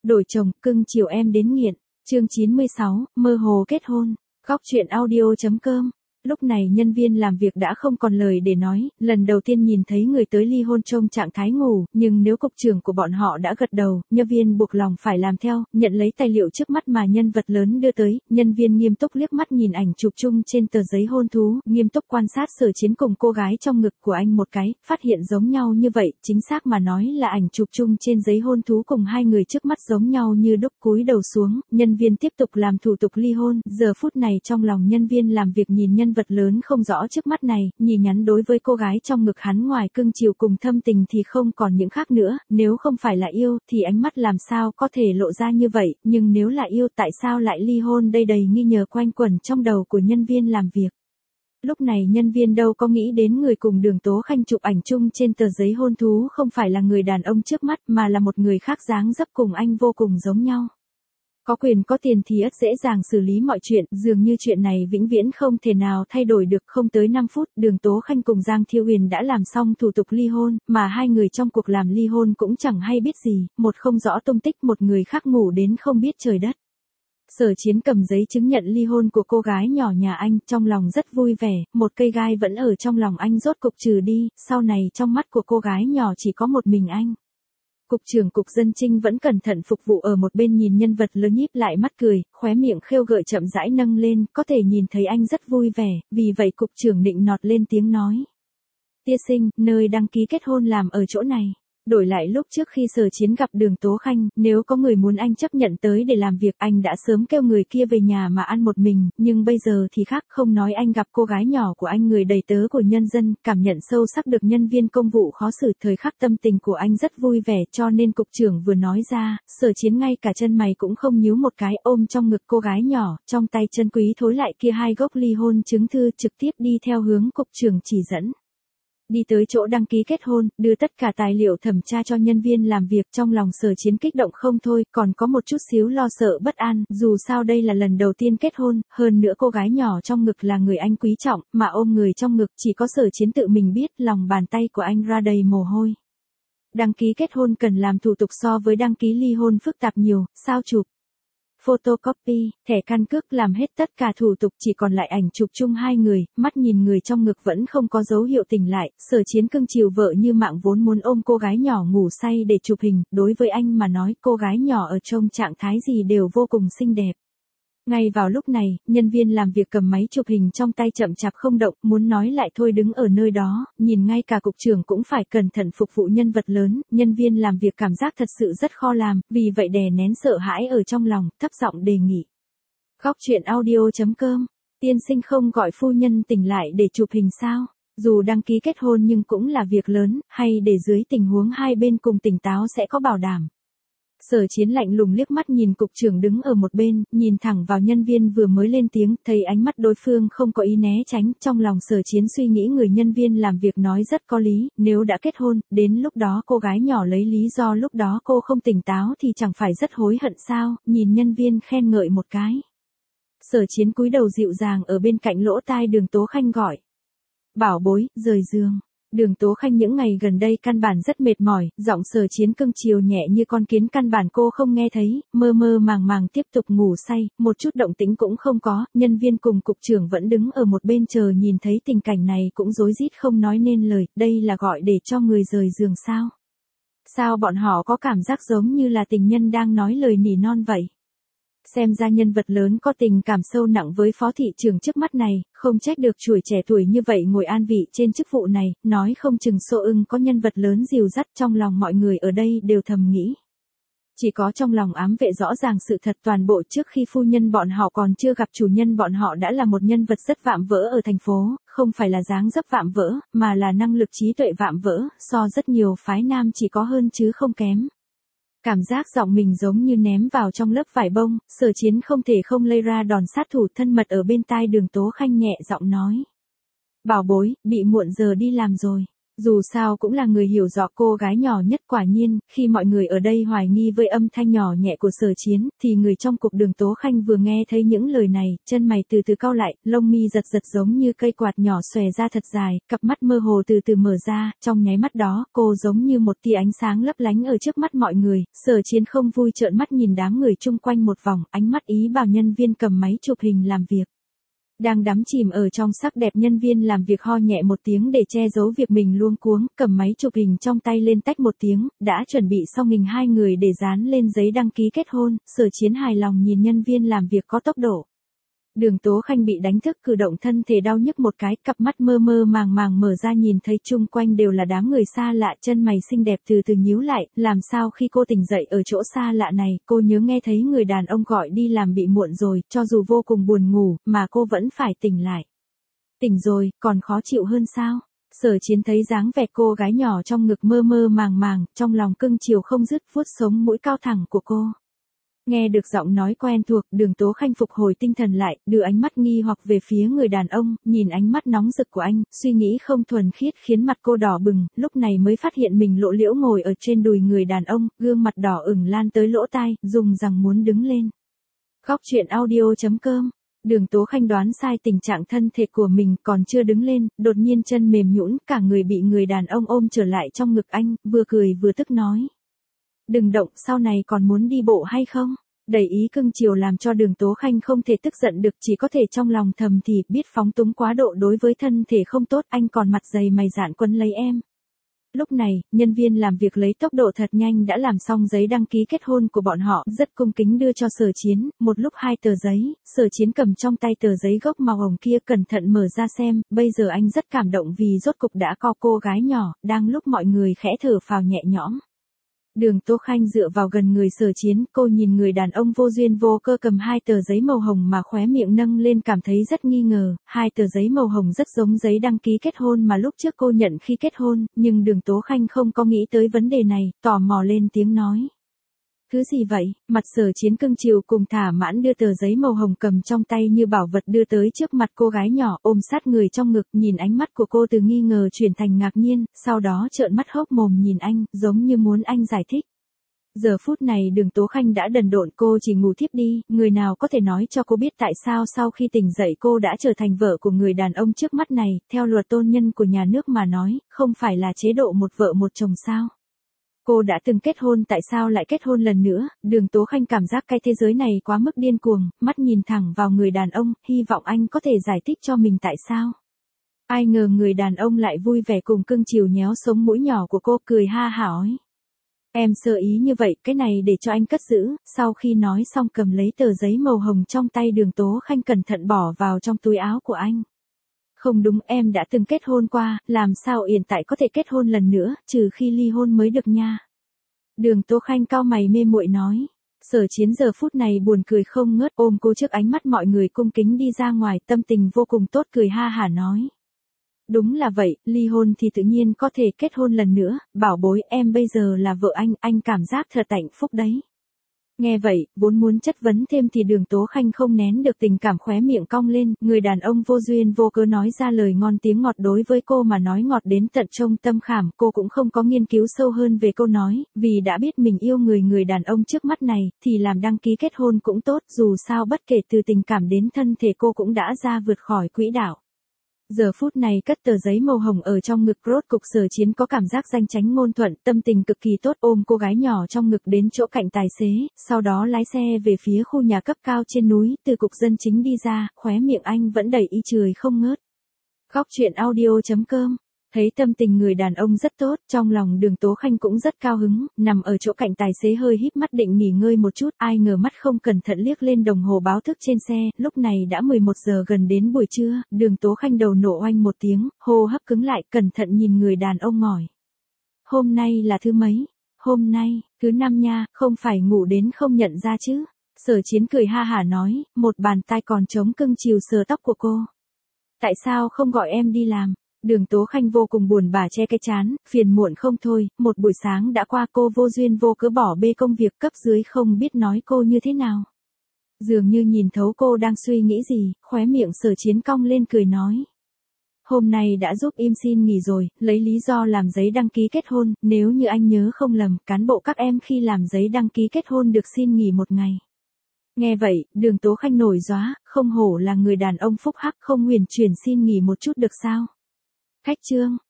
Đổi chồng, cưng chiều em đến nghiện. Chương 96, mơ hồ kết hôn. Góc truyện audio.com. Lúc này nhân viên làm việc đã không còn lời để nói, lần đầu tiên nhìn thấy người tới ly hôn trong trạng thái ngủ, nhưng nếu cục trưởng của bọn họ đã gật đầu, nhân viên buộc lòng phải làm theo, nhận lấy tài liệu trước mắt mà nhân vật lớn đưa tới, nhân viên nghiêm túc liếc mắt nhìn ảnh chụp chung trên tờ giấy hôn thú, nghiêm túc quan sát Sở Chiến cùng cô gái trong ngực của anh một cái, phát hiện giống nhau như vậy, chính xác mà nói là ảnh chụp chung trên giấy hôn thú cùng hai người trước mắt giống nhau như đúc. Cúi đầu xuống, nhân viên tiếp tục làm thủ tục ly hôn, giờ phút này trong lòng nhân viên làm việc nhìn nhân vật lớn không rõ trước mắt này, nhì nhắn đối với cô gái trong ngực hắn ngoài cưng chiều cùng thâm tình thì không còn những khác nữa, nếu không phải là yêu thì ánh mắt làm sao có thể lộ ra như vậy, nhưng nếu là yêu tại sao lại ly hôn đây, đầy nghi ngờ quanh quẩn trong đầu của nhân viên làm việc. Lúc này nhân viên đâu có nghĩ đến người cùng Đường Tố Khanh chụp ảnh chung trên tờ giấy hôn thú không phải là người đàn ông trước mắt mà là một người khác dáng dấp cùng anh vô cùng giống nhau. Có quyền có tiền thì ắt dễ dàng xử lý mọi chuyện, dường như chuyện này vĩnh viễn không thể nào thay đổi được. Không tới 5 phút, Đường Tố Khanh cùng Giang Thiêu Huyền đã làm xong thủ tục ly hôn, mà hai người trong cuộc làm ly hôn cũng chẳng hay biết gì, một không rõ tung tích, một người khác ngủ đến không biết trời đất. Sở Chiến cầm giấy chứng nhận ly hôn của cô gái nhỏ nhà anh, trong lòng rất vui vẻ, một cây gai vẫn ở trong lòng anh rốt cục trừ đi, sau này trong mắt của cô gái nhỏ chỉ có một mình anh. Cục trưởng Cục Dân Trinh vẫn cẩn thận phục vụ ở một bên nhìn nhân vật lớn nhíp lại mắt cười, khóe miệng khêu gợi chậm rãi nâng lên, có thể nhìn thấy anh rất vui vẻ, vì vậy cục trưởng nịnh nọt lên tiếng nói. Tia sinh, nơi đăng ký kết hôn làm ở chỗ này. Đổi lại lúc trước khi Sở Chiến gặp Đường Tố Khanh, nếu có người muốn anh chấp nhận tới để làm việc anh đã sớm kêu người kia về nhà mà ăn một mình, nhưng bây giờ thì khác, không nói anh gặp cô gái nhỏ của anh người đầy tớ của nhân dân, cảm nhận sâu sắc được nhân viên công vụ khó xử, thời khắc tâm tình của anh rất vui vẻ, cho nên cục trưởng vừa nói ra, Sở Chiến ngay cả chân mày cũng không nhíu một cái, ôm trong ngực cô gái nhỏ, trong tay chân quý thối lại kia hai gốc ly hôn chứng thư, trực tiếp đi theo hướng cục trưởng chỉ dẫn. Đi tới chỗ đăng ký kết hôn, đưa tất cả tài liệu thẩm tra cho nhân viên làm việc, trong lòng Sở Chiến kích động không thôi, còn có một chút xíu lo sợ bất an, dù sao đây là lần đầu tiên kết hôn, hơn nữa cô gái nhỏ trong ngực là người anh quý trọng, mà ôm người trong ngực chỉ có Sở Chiến tự mình biết, lòng bàn tay của anh ra đầy mồ hôi. Đăng ký kết hôn cần làm thủ tục so với đăng ký ly hôn phức tạp nhiều, sao chụp, photocopy, thẻ căn cước, làm hết tất cả thủ tục, chỉ còn lại ảnh chụp chung hai người, mắt nhìn người trong ngực vẫn không có dấu hiệu tỉnh lại, Sở Chiến cưng chiều vợ như mạng vốn muốn ôm cô gái nhỏ ngủ say để chụp hình, đối với anh mà nói cô gái nhỏ ở trong trạng thái gì đều vô cùng xinh đẹp. Ngay vào lúc này, nhân viên làm việc cầm máy chụp hình trong tay chậm chạp không động, muốn nói lại thôi đứng ở nơi đó, nhìn ngay cả cục trưởng cũng phải cẩn thận phục vụ nhân vật lớn, nhân viên làm việc cảm giác thật sự rất khó làm, vì vậy đè nén sợ hãi ở trong lòng, thấp giọng đề nghị. Góc truyện audio.com, tiên sinh không gọi phu nhân tỉnh lại để chụp hình sao? Dù đăng ký kết hôn nhưng cũng là việc lớn, hay để dưới tình huống hai bên cùng tỉnh táo sẽ có bảo đảm. Sở Chiến lạnh lùng liếc mắt nhìn cục trưởng đứng ở một bên, nhìn thẳng vào nhân viên vừa mới lên tiếng, thấy ánh mắt đối phương không có ý né tránh, trong lòng Sở Chiến suy nghĩ người nhân viên làm việc nói rất có lý, nếu đã kết hôn, đến lúc đó cô gái nhỏ lấy lý do lúc đó cô không tỉnh táo thì chẳng phải rất hối hận sao, nhìn nhân viên khen ngợi một cái. Sở Chiến cúi đầu dịu dàng ở bên cạnh lỗ tai Đường Tố Khanh gọi. Bảo bối, rời giường. Đường Tố Khanh những ngày gần đây căn bản rất mệt mỏi, giọng Sở Chiến cưng chiều nhẹ như con kiến căn bản cô không nghe thấy, mơ mơ màng màng tiếp tục ngủ say, một chút động tĩnh cũng không có, nhân viên cùng cục trưởng vẫn đứng ở một bên chờ, nhìn thấy tình cảnh này cũng rối rít không nói nên lời, đây là gọi để cho người rời giường sao? Sao bọn họ có cảm giác giống như là tình nhân đang nói lời nỉ non vậy? Xem ra nhân vật lớn có tình cảm sâu nặng với phó thị trưởng trước mắt này, không trách được chuỗi trẻ tuổi như vậy ngồi an vị trên chức vụ này, nói không chừng Xô Ưng có nhân vật lớn dìu dắt, trong lòng mọi người ở đây đều thầm nghĩ. Chỉ có trong lòng ám vệ rõ ràng sự thật, toàn bộ trước khi phu nhân bọn họ còn chưa gặp chủ nhân bọn họ đã là một nhân vật rất vạm vỡ ở thành phố, không phải là dáng dấp vạm vỡ, mà là năng lực trí tuệ vạm vỡ, so rất nhiều phái nam chỉ có hơn chứ không kém. Cảm giác giọng mình giống như ném vào trong lớp vải bông, Sở Chiến không thể không lây ra đòn sát thủ thân mật ở bên tai Đường Tố Khanh nhẹ giọng nói. Bảo bối, bị muộn giờ đi làm rồi. Dù sao cũng là người hiểu rõ cô gái nhỏ nhất. Quả nhiên, khi mọi người ở đây hoài nghi với âm thanh nhỏ nhẹ của Sở Chiến, thì người trong cục Đường Tố Khanh vừa nghe thấy những lời này, chân mày từ từ cau lại, lông mi giật giật giống như cây quạt nhỏ xòe ra thật dài, cặp mắt mơ hồ từ từ mở ra, trong nháy mắt đó, cô giống như một tia ánh sáng lấp lánh ở trước mắt mọi người. Sở Chiến không vui trợn mắt nhìn đám người chung quanh một vòng, ánh mắt ý bảo nhân viên cầm máy chụp hình làm việc. Đang đắm chìm ở trong sắc đẹp, nhân viên làm việc ho nhẹ một tiếng để che giấu việc mình luống cuống, cầm máy chụp hình trong tay lên tách một tiếng, đã chuẩn bị xong hình hai người để dán lên giấy đăng ký kết hôn. Sở Chiến hài lòng nhìn nhân viên làm việc có tốc độ. Đường Tố Khanh bị đánh thức, cử động thân thể đau nhức một cái, cặp mắt mơ mơ màng màng mở ra nhìn thấy chung quanh đều là đám người xa lạ, chân mày xinh đẹp từ từ nhíu lại, làm sao khi cô tỉnh dậy ở chỗ xa lạ này, cô nhớ nghe thấy người đàn ông gọi đi làm bị muộn rồi, cho dù vô cùng buồn ngủ, mà cô vẫn phải tỉnh lại. Tỉnh rồi, còn khó chịu hơn sao? Sở Chiến thấy dáng vẻ cô gái nhỏ trong ngực mơ mơ màng màng, trong lòng cưng chiều không dứt, vuốt sống mũi cao thẳng của cô. Nghe được giọng nói quen thuộc, Đường Tố Khanh phục hồi tinh thần lại, đưa ánh mắt nghi hoặc về phía người đàn ông, nhìn ánh mắt nóng rực của anh, suy nghĩ không thuần khiết khiến mặt cô đỏ bừng, lúc này mới phát hiện mình lộ liễu ngồi ở trên đùi người đàn ông, gương mặt đỏ ửng lan tới lỗ tai, dùng rằng muốn đứng lên. Góc truyện audio.com. Đường Tố Khanh đoán sai tình trạng thân thể của mình, còn chưa đứng lên, đột nhiên chân mềm nhũn, cả người bị người đàn ông ôm trở lại trong ngực anh, vừa cười vừa tức nói. Đừng động, sau này còn muốn đi bộ hay không? Đầy ý cưng chiều làm cho Đường Tố Khanh không thể tức giận được, chỉ có thể trong lòng thầm thì, biết phóng túng quá độ đối với thân thể không tốt, anh còn mặt dày mày dạn quấn lấy em. Lúc này, nhân viên làm việc lấy tốc độ thật nhanh đã làm xong giấy đăng ký kết hôn của bọn họ, rất cung kính đưa cho Sở Chiến, một lúc 2 tờ giấy, Sở Chiến cầm trong tay tờ giấy gốc màu hồng kia cẩn thận mở ra xem, bây giờ anh rất cảm động vì rốt cục đã có cô gái nhỏ, đang lúc mọi người khẽ thở phào nhẹ nhõm. Đường Tố Khanh dựa vào gần người Sở Chiến, cô nhìn người đàn ông vô duyên vô cơ cầm 2 tờ giấy màu hồng mà khóe miệng nâng lên, cảm thấy rất nghi ngờ, 2 tờ giấy màu hồng rất giống giấy đăng ký kết hôn mà lúc trước cô nhận khi kết hôn, nhưng Đường Tố Khanh không có nghĩ tới vấn đề này, tò mò lên tiếng nói. Thứ gì vậy? Mặt Sở Chiến cưng chiều cùng thỏa mãn đưa tờ giấy màu hồng cầm trong tay như bảo vật đưa tới trước mặt cô gái nhỏ, ôm sát người trong ngực, nhìn ánh mắt của cô từ nghi ngờ chuyển thành ngạc nhiên, sau đó trợn mắt hốc mồm nhìn anh, giống như muốn anh giải thích. Giờ phút này Đường Tố Khanh đã đần độn, cô chỉ ngủ thiếp đi, người nào có thể nói cho cô biết tại sao sau khi tỉnh dậy cô đã trở thành vợ của người đàn ông trước mắt này, theo luật tôn nhân của nhà nước mà nói, không phải là chế độ một vợ một chồng sao? Cô đã từng kết hôn, tại sao lại kết hôn lần nữa? Đường Tố Khanh cảm giác cái thế giới này quá mức điên cuồng, mắt nhìn thẳng vào người đàn ông, hy vọng anh có thể giải thích cho mình tại sao. Ai ngờ người đàn ông lại vui vẻ cùng cưng chiều nhéo sống mũi nhỏ của cô, cười ha hả ói. Em sơ ý như vậy, cái này để cho anh cất giữ. Sau khi nói xong cầm lấy tờ giấy màu hồng trong tay Đường Tố Khanh cẩn thận bỏ vào trong túi áo của anh. Không đúng, em đã từng kết hôn qua, làm sao hiện tại có thể kết hôn lần nữa, trừ khi ly hôn mới được nha. Đường Tố Khanh cau mày mê muội nói. Sở Chiến giờ phút này buồn cười không ngớt, ôm cô trước ánh mắt mọi người cung kính đi ra ngoài, tâm tình vô cùng tốt, cười ha hả nói. Đúng là vậy, ly hôn thì tự nhiên có thể kết hôn lần nữa, bảo bối, em bây giờ là vợ anh cảm giác thật hạnh phúc đấy. Nghe vậy, vốn muốn chất vấn thêm thì Đường Tố Khanh không nén được tình cảm, khóe miệng cong lên, người đàn ông vô duyên vô cớ nói ra lời ngon tiếng ngọt, đối với cô mà nói ngọt đến tận trong tâm khảm, cô cũng không có nghiên cứu sâu hơn về câu nói, vì đã biết mình yêu người đàn ông trước mắt này, thì làm đăng ký kết hôn cũng tốt, dù sao bất kể từ tình cảm đến thân thể cô cũng đã ra vượt khỏi quỹ đạo. Giờ phút này cất tờ giấy màu hồng ở trong ngực, rốt cục Sở Chiến có cảm giác danh chánh ngôn thuận, tâm tình cực kỳ tốt, ôm cô gái nhỏ trong ngực đến chỗ cạnh tài xế, sau đó lái xe về phía khu nhà cấp cao trên núi, từ cục dân chính đi ra, khóe miệng anh vẫn đầy ý cười không ngớt. Góc truyện audio.com. Thấy tâm tình người đàn ông rất tốt, trong lòng Đường Tố Khanh cũng rất cao hứng, nằm ở chỗ cạnh tài xế hơi híp mắt định nghỉ ngơi một chút, ai ngờ mắt không cẩn thận liếc lên đồng hồ báo thức trên xe, lúc này đã 11 giờ gần đến buổi trưa, Đường Tố Khanh đầu nổ oanh một tiếng, hô hấp cứng lại, cẩn thận nhìn người đàn ông mỏi. Hôm nay là thứ mấy? Hôm nay, thứ 5 nha, không phải ngủ đến không nhận ra chứ? Sở Chiến cười ha hả nói, một bàn tay còn trống cưng chiều sờ tóc của cô. Tại sao không gọi em đi làm? Đường Tố Khanh vô cùng buồn bã che cái trán, phiền muộn không thôi, một buổi sáng đã qua, cô vô duyên vô cớ bỏ bê công việc, cấp dưới không biết nói cô như thế nào. Dường như nhìn thấu cô đang suy nghĩ gì, khóe miệng Sở Chiến cong lên cười nói. hôm nay đã giúp im xin nghỉ rồi, lấy lý do làm giấy đăng ký kết hôn, nếu như anh nhớ không lầm, cán bộ các em khi làm giấy đăng ký kết hôn được xin nghỉ một ngày. Nghe vậy, Đường Tố Khanh nổi róa, không hổ là người đàn ông phúc hắc, không huyền chuyển xin nghỉ một chút được sao? Khách trương,